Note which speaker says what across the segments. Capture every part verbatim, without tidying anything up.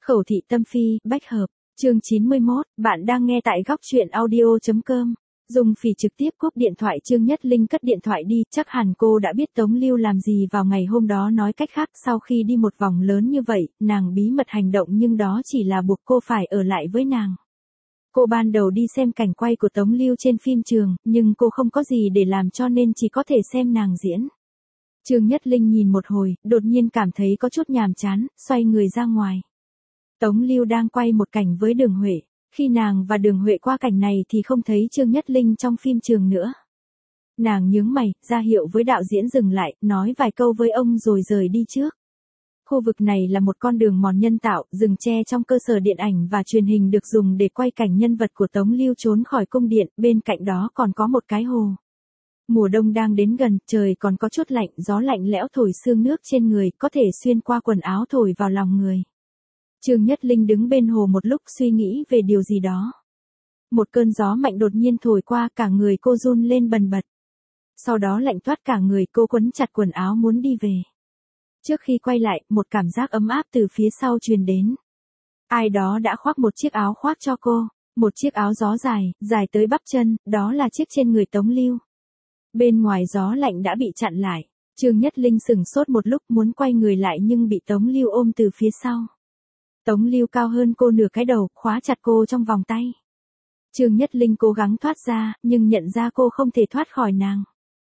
Speaker 1: Khẩu thị tâm phi, bách hợp, chương chín mươi mốt, bạn đang nghe tại góc truyện audio chấm com. Dung Phỉ trực tiếp cúp điện thoại. Trương Nhất Linh cất điện thoại đi, chắc hẳn cô đã biết Tống Lưu làm gì vào ngày hôm đó. Nói cách khác, sau khi đi một vòng lớn như vậy, nàng bí mật hành động nhưng đó chỉ là buộc cô phải ở lại với nàng. Cô ban đầu đi xem cảnh quay của Tống Lưu trên phim trường, nhưng cô không có gì để làm cho nên chỉ có thể xem nàng diễn. Trương Nhất Linh nhìn một hồi, đột nhiên cảm thấy có chút nhàm chán, xoay người ra ngoài. Tống Lưu đang quay một cảnh với Đường Huệ. Khi nàng và Đường Huệ qua cảnh này thì không thấy Trương Nhất Linh trong phim trường nữa. Nàng nhướng mày, ra hiệu với đạo diễn dừng lại, nói vài câu với ông rồi rời đi trước. Khu vực này là một con đường mòn nhân tạo, rừng tre trong cơ sở điện ảnh và truyền hình được dùng để quay cảnh nhân vật của Tống Lưu trốn khỏi cung điện, bên cạnh đó còn có một cái hồ. Mùa đông đang đến gần, trời còn có chút lạnh, gió lạnh lẽo thổi xương nước trên người, có thể xuyên qua quần áo thổi vào lòng người. Trương Nhất Linh đứng bên hồ một lúc suy nghĩ về điều gì đó. Một cơn gió mạnh đột nhiên thổi qua, cả người cô run lên bần bật. Sau đó lạnh toát cả người, cô quấn chặt quần áo muốn đi về. Trước khi quay lại, một cảm giác ấm áp từ phía sau truyền đến. Ai đó đã khoác một chiếc áo khoác cho cô, một chiếc áo gió dài, dài tới bắp chân, đó là chiếc trên người Tống Lưu. Bên ngoài gió lạnh đã bị chặn lại. Trương Nhất Linh sửng sốt một lúc muốn quay người lại nhưng bị Tống Lưu ôm từ phía sau. Tống Lưu cao hơn cô nửa cái đầu, khóa chặt cô trong vòng tay. Trương Nhất Linh cố gắng thoát ra, nhưng nhận ra cô không thể thoát khỏi nàng.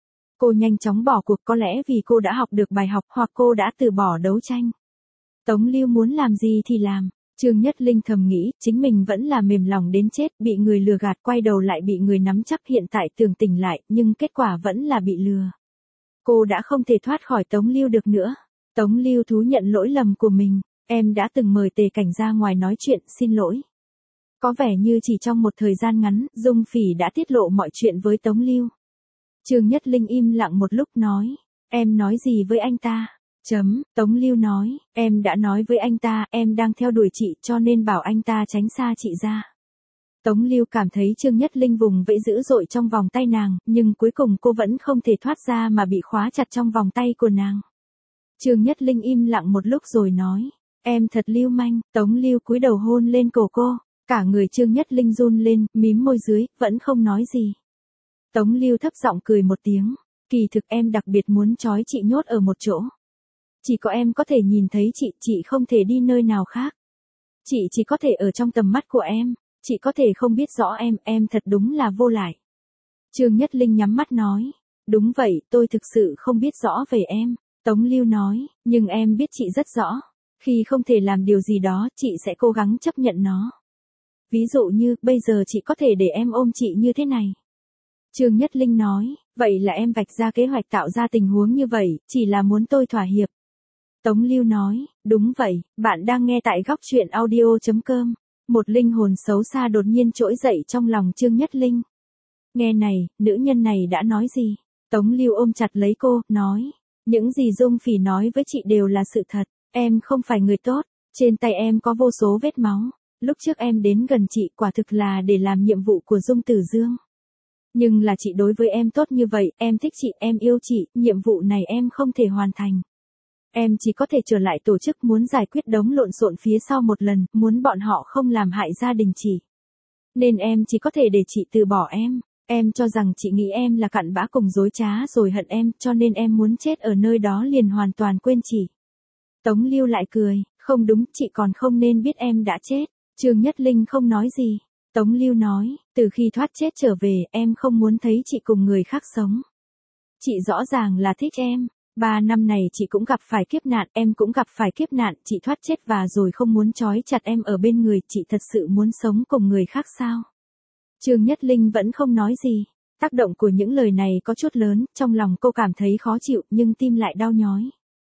Speaker 1: Cô nhanh chóng bỏ cuộc, có lẽ vì cô đã học được bài học hoặc cô đã từ bỏ đấu tranh. Tống Lưu muốn làm gì thì làm. Trương Nhất Linh thầm nghĩ, chính mình vẫn là mềm lòng đến chết, bị người lừa gạt, quay đầu lại bị người nắm chắc, hiện tại tưởng tỉnh lại, nhưng kết quả vẫn là bị lừa. Cô đã không thể thoát khỏi Tống Lưu được nữa. Tống Lưu thú nhận lỗi lầm của mình. Em đã từng mời Tề Cảnh ra ngoài nói chuyện, xin lỗi. Có vẻ như chỉ trong một thời gian ngắn, Dung Phỉ đã tiết lộ mọi chuyện với Tống Lưu. Trương Nhất Linh im lặng một lúc nói, em nói gì với anh ta? Chấm, Tống Lưu nói, em đã nói với anh ta, em đang theo đuổi chị cho nên bảo anh ta tránh xa chị ra. Tống Lưu cảm thấy Trương Nhất Linh vùng vẫy dữ dội trong vòng tay nàng, nhưng cuối cùng cô vẫn không thể thoát ra mà bị khóa chặt trong vòng tay của nàng. Trương Nhất Linh im lặng một lúc rồi nói, em thật lưu manh. Tống Lưu cúi đầu hôn lên cổ cô, cả người Trương Nhất Linh run lên, mím môi dưới, vẫn không nói gì. Tống Lưu thấp giọng cười một tiếng, kỳ thực em đặc biệt muốn trói chị nhốt ở một chỗ. Chỉ có em có thể nhìn thấy chị, chị không thể đi nơi nào khác. Chị chỉ có thể ở trong tầm mắt của em, chị có thể không biết rõ em, em thật đúng là vô lại. Trương Nhất Linh nhắm mắt nói, đúng vậy, tôi thực sự không biết rõ về em. Tống Lưu nói, nhưng em biết chị rất rõ. Khi không thể làm điều gì đó, chị sẽ cố gắng chấp nhận nó. Ví dụ như, bây giờ chị có thể để em ôm chị như thế này. Trương Nhất Linh nói, vậy là em vạch ra kế hoạch tạo ra tình huống như vậy, chỉ là muốn tôi thỏa hiệp. Tống Lưu nói, đúng vậy, bạn đang nghe tại góc truyện audio chấm com. Một linh hồn xấu xa đột nhiên trỗi dậy trong lòng Trương Nhất Linh. Nghe này, nữ nhân này đã nói gì? Tống Lưu ôm chặt lấy cô, nói, những gì Dung Phỉ nói với chị đều là sự thật. Em không phải người tốt, trên tay em có vô số vết máu. Lúc trước em đến gần chị quả thực là để làm nhiệm vụ của Dung Tử Dương. Nhưng là chị đối với em tốt như vậy, em thích chị, em yêu chị, nhiệm vụ này em không thể hoàn thành. Em chỉ có thể trở lại tổ chức, muốn giải quyết đống lộn xộn phía sau một lần, muốn bọn họ không làm hại gia đình chị. Nên em chỉ có thể để chị từ bỏ em. Em cho rằng chị nghĩ em là cặn bã cùng dối trá rồi hận em, cho nên em muốn chết ở nơi đó liền hoàn toàn quên chị. Tống Lưu lại cười, không đúng, chị còn không nên biết em đã chết. Trương Nhất Linh không nói gì. Tống Lưu nói, từ khi thoát chết trở về, em không muốn thấy chị cùng người khác sống. Chị rõ ràng là thích em. Ba năm này chị cũng gặp phải kiếp nạn, em cũng gặp phải kiếp nạn, chị thoát chết và rồi không muốn trói chặt em ở bên người, chị thật sự muốn sống cùng người khác sao? Trương Nhất Linh vẫn không nói gì. Tác động của những lời này có chút lớn, trong lòng cô cảm thấy khó chịu, nhưng tim lại đau nhói.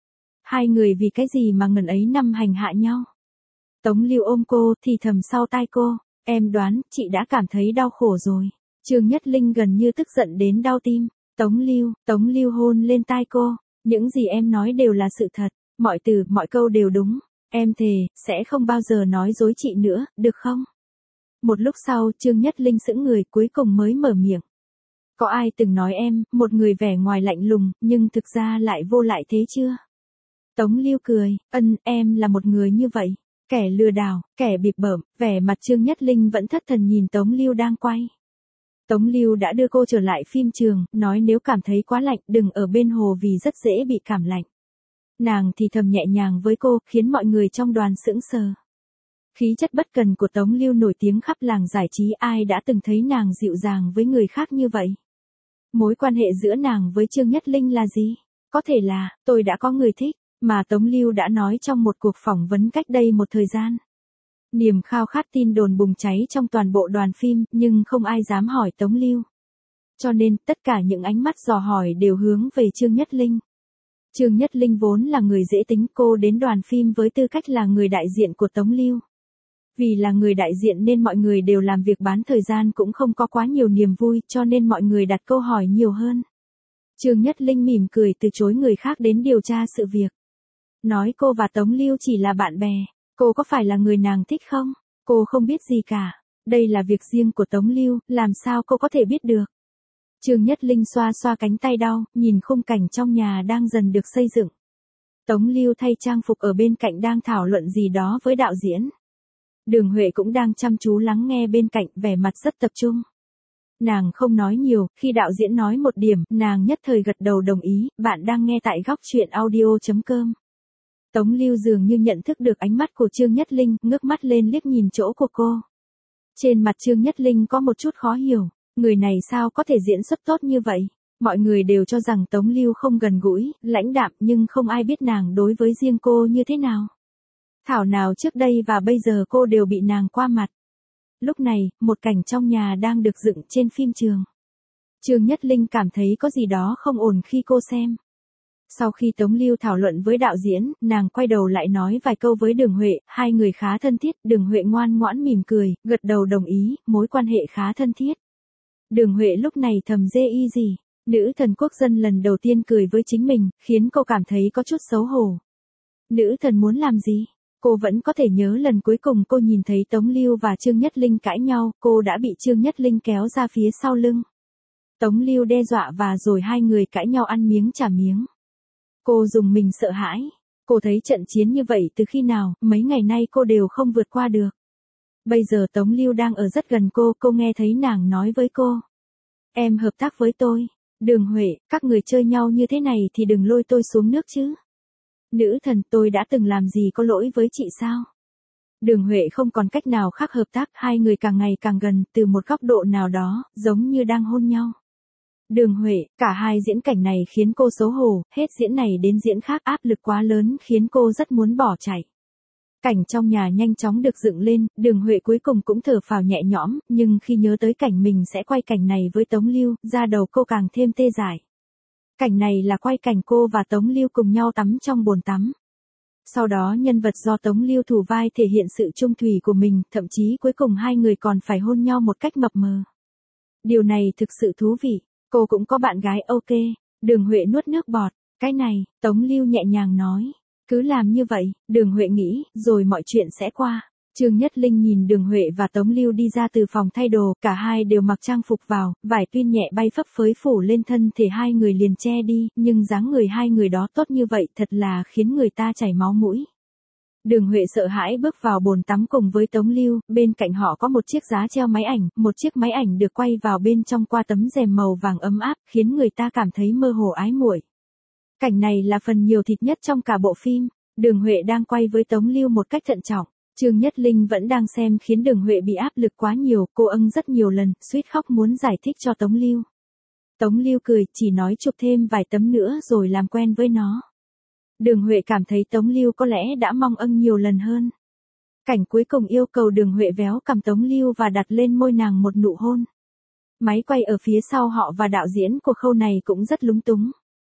Speaker 1: Hai người vì cái gì mà ngần ấy năm hành hạ nhau? Tống Lưu ôm cô, thì thầm sau tai cô, em đoán, chị đã cảm thấy đau khổ rồi. Trương Nhất Linh gần như tức giận đến đau tim. Tống Lưu, Tống Lưu hôn lên tai cô, những gì em nói đều là sự thật, mọi từ, mọi câu đều đúng. Em thề, sẽ không bao giờ nói dối chị nữa, được không? Một lúc sau, Trương Nhất Linh sững người, cuối cùng mới mở miệng. Có ai từng nói em, một người vẻ ngoài lạnh lùng, nhưng thực ra lại vô lại thế chưa? Tống Lưu cười, ân, em là một người như vậy. Kẻ lừa đảo, kẻ bịp bợm, vẻ mặt Trương Nhất Linh vẫn thất thần nhìn Tống Lưu đang quay. Tống Lưu đã đưa cô trở lại phim trường, nói nếu cảm thấy quá lạnh đừng ở bên hồ vì rất dễ bị cảm lạnh. Nàng thì thầm nhẹ nhàng với cô, khiến mọi người trong đoàn sững sờ. Khí chất bất cần của Tống Lưu nổi tiếng khắp làng giải trí, ai đã từng thấy nàng dịu dàng với người khác như vậy. Mối quan hệ giữa nàng với Trương Nhất Linh là gì? Có thể là, tôi đã có người thích, mà Tống Lưu đã nói trong một cuộc phỏng vấn cách đây một thời gian. Niềm khao khát tin đồn bùng cháy trong toàn bộ đoàn phim, nhưng không ai dám hỏi Tống Lưu. Cho nên, tất cả những ánh mắt dò hỏi đều hướng về Trương Nhất Linh. Trương Nhất Linh vốn là người dễ tính, cô đến đoàn phim với tư cách là người đại diện của Tống Lưu. Vì là người đại diện nên mọi người đều làm việc bán thời gian, cũng không có quá nhiều niềm vui, cho nên mọi người đặt câu hỏi nhiều hơn. Trương Nhất Linh mỉm cười từ chối người khác đến điều tra sự việc. Nói cô và Tống Lưu chỉ là bạn bè. Cô có phải là người nàng thích không? Cô không biết gì cả. Đây là việc riêng của Tống Lưu, làm sao cô có thể biết được? Trương Nhất Linh xoa xoa cánh tay đau, nhìn khung cảnh trong nhà đang dần được xây dựng. Tống Lưu thay trang phục ở bên cạnh đang thảo luận gì đó với đạo diễn. Đường Huệ cũng đang chăm chú lắng nghe bên cạnh, vẻ mặt rất tập trung. Nàng không nói nhiều, khi đạo diễn nói một điểm, nàng nhất thời gật đầu đồng ý. Bạn đang nghe tại góc truyện audio chấm com. Tống Lưu dường như nhận thức được ánh mắt của Trương Nhất Linh, ngước mắt lên liếc nhìn chỗ của cô. Trên mặt Trương Nhất Linh có một chút khó hiểu, người này sao có thể diễn xuất tốt như vậy? Mọi người đều cho rằng Tống Lưu không gần gũi, lãnh đạm, nhưng không ai biết nàng đối với riêng cô như thế nào. Thảo nào trước đây và bây giờ cô đều bị nàng qua mặt. Lúc này, một cảnh trong nhà đang được dựng trên phim trường. Trương Nhất Linh cảm thấy có gì đó không ổn khi cô xem. Sau khi Tống Lưu thảo luận với đạo diễn, nàng quay đầu lại nói vài câu với Đường Huệ, hai người khá thân thiết, Đường Huệ ngoan ngoãn mỉm cười, gật đầu đồng ý, mối quan hệ khá thân thiết. Đường Huệ lúc này thầm dê y gì, nữ thần quốc dân lần đầu tiên cười với chính mình, khiến cô cảm thấy có chút xấu hổ. Nữ thần muốn làm gì? Cô vẫn có thể nhớ lần cuối cùng cô nhìn thấy Tống Lưu và Trương Nhất Linh cãi nhau, cô đã bị Trương Nhất Linh kéo ra phía sau lưng. Tống Lưu đe dọa và rồi hai người cãi nhau ăn miếng trả miếng. Cô dùng mình sợ hãi. Cô thấy trận chiến như vậy từ khi nào, mấy ngày nay cô đều không vượt qua được. Bây giờ Tống Lưu đang ở rất gần cô, cô nghe thấy nàng nói với cô. Em hợp tác với tôi. Đường Huệ, các người chơi nhau như thế này thì đừng lôi tôi xuống nước chứ. Nữ thần, tôi đã từng làm gì có lỗi với chị sao? Đường Huệ không còn cách nào khác hợp tác, hai người càng ngày càng gần, từ một góc độ nào đó, giống như đang hôn nhau. Đường Huệ, cả hai diễn cảnh này khiến cô xấu hổ, hết diễn này đến diễn khác, áp lực quá lớn khiến cô rất muốn bỏ chạy. Cảnh trong nhà nhanh chóng được dựng lên, Đường Huệ cuối cùng cũng thở phào nhẹ nhõm, nhưng khi nhớ tới cảnh mình sẽ quay cảnh này với Tống Lưu, da đầu cô càng thêm tê dại. Cảnh này là quay cảnh cô và Tống Lưu cùng nhau tắm trong bồn tắm. Sau đó nhân vật do Tống Lưu thủ vai thể hiện sự trung thủy của mình, thậm chí cuối cùng hai người còn phải hôn nhau một cách mập mờ. Điều này thực sự thú vị. Cô cũng có bạn gái ok. Đường Huệ nuốt nước bọt. Cái này, Tống Lưu nhẹ nhàng nói. Cứ làm như vậy, Đường Huệ nghĩ, rồi mọi chuyện sẽ qua. Trương Nhất Linh nhìn Đường Huệ và Tống Lưu đi ra từ phòng thay đồ, cả hai đều mặc trang phục vào, vải tuyên nhẹ bay phấp phới phủ lên thân thể hai người liền che đi, nhưng dáng người hai người đó tốt như vậy thật là khiến người ta chảy máu mũi. Đường Huệ sợ hãi bước vào bồn tắm cùng với Tống Lưu, bên cạnh họ có một chiếc giá treo máy ảnh, một chiếc máy ảnh được quay vào bên trong qua tấm rèm màu vàng ấm áp, khiến người ta cảm thấy mơ hồ ái muội. Cảnh này là phần nhiều thịt nhất trong cả bộ phim, Đường Huệ đang quay với Tống Lưu một cách thận trọng. Trương Nhất Linh vẫn đang xem khiến Đường Huệ bị áp lực quá nhiều, cô âng rất nhiều lần, suýt khóc muốn giải thích cho Tống Lưu. Tống Lưu cười, chỉ nói chụp thêm vài tấm nữa rồi làm quen với nó. Đường Huệ cảm thấy Tống Lưu có lẽ đã mong âng nhiều lần hơn. Cảnh cuối cùng yêu cầu Đường Huệ véo cằm Tống Lưu và đặt lên môi nàng một nụ hôn. Máy quay ở phía sau họ và đạo diễn của khâu này cũng rất lúng túng.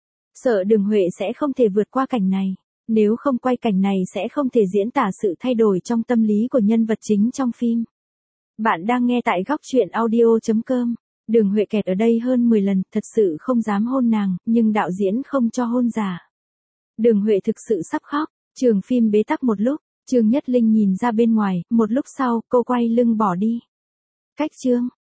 Speaker 1: Sợ Đường Huệ sẽ không thể vượt qua cảnh này. Nếu không quay cảnh này sẽ không thể diễn tả sự thay đổi trong tâm lý của nhân vật chính trong phim. Bạn đang nghe tại góc truyện audio chấm com. Đường Huệ kẹt ở đây hơn mười lần, thật sự không dám hôn nàng, nhưng đạo diễn không cho hôn giả. Đường Huệ thực sự sắp khóc, trường phim bế tắc một lúc, Trương Nhất Linh nhìn ra bên ngoài, một lúc sau, cô quay lưng bỏ đi. Cách chương,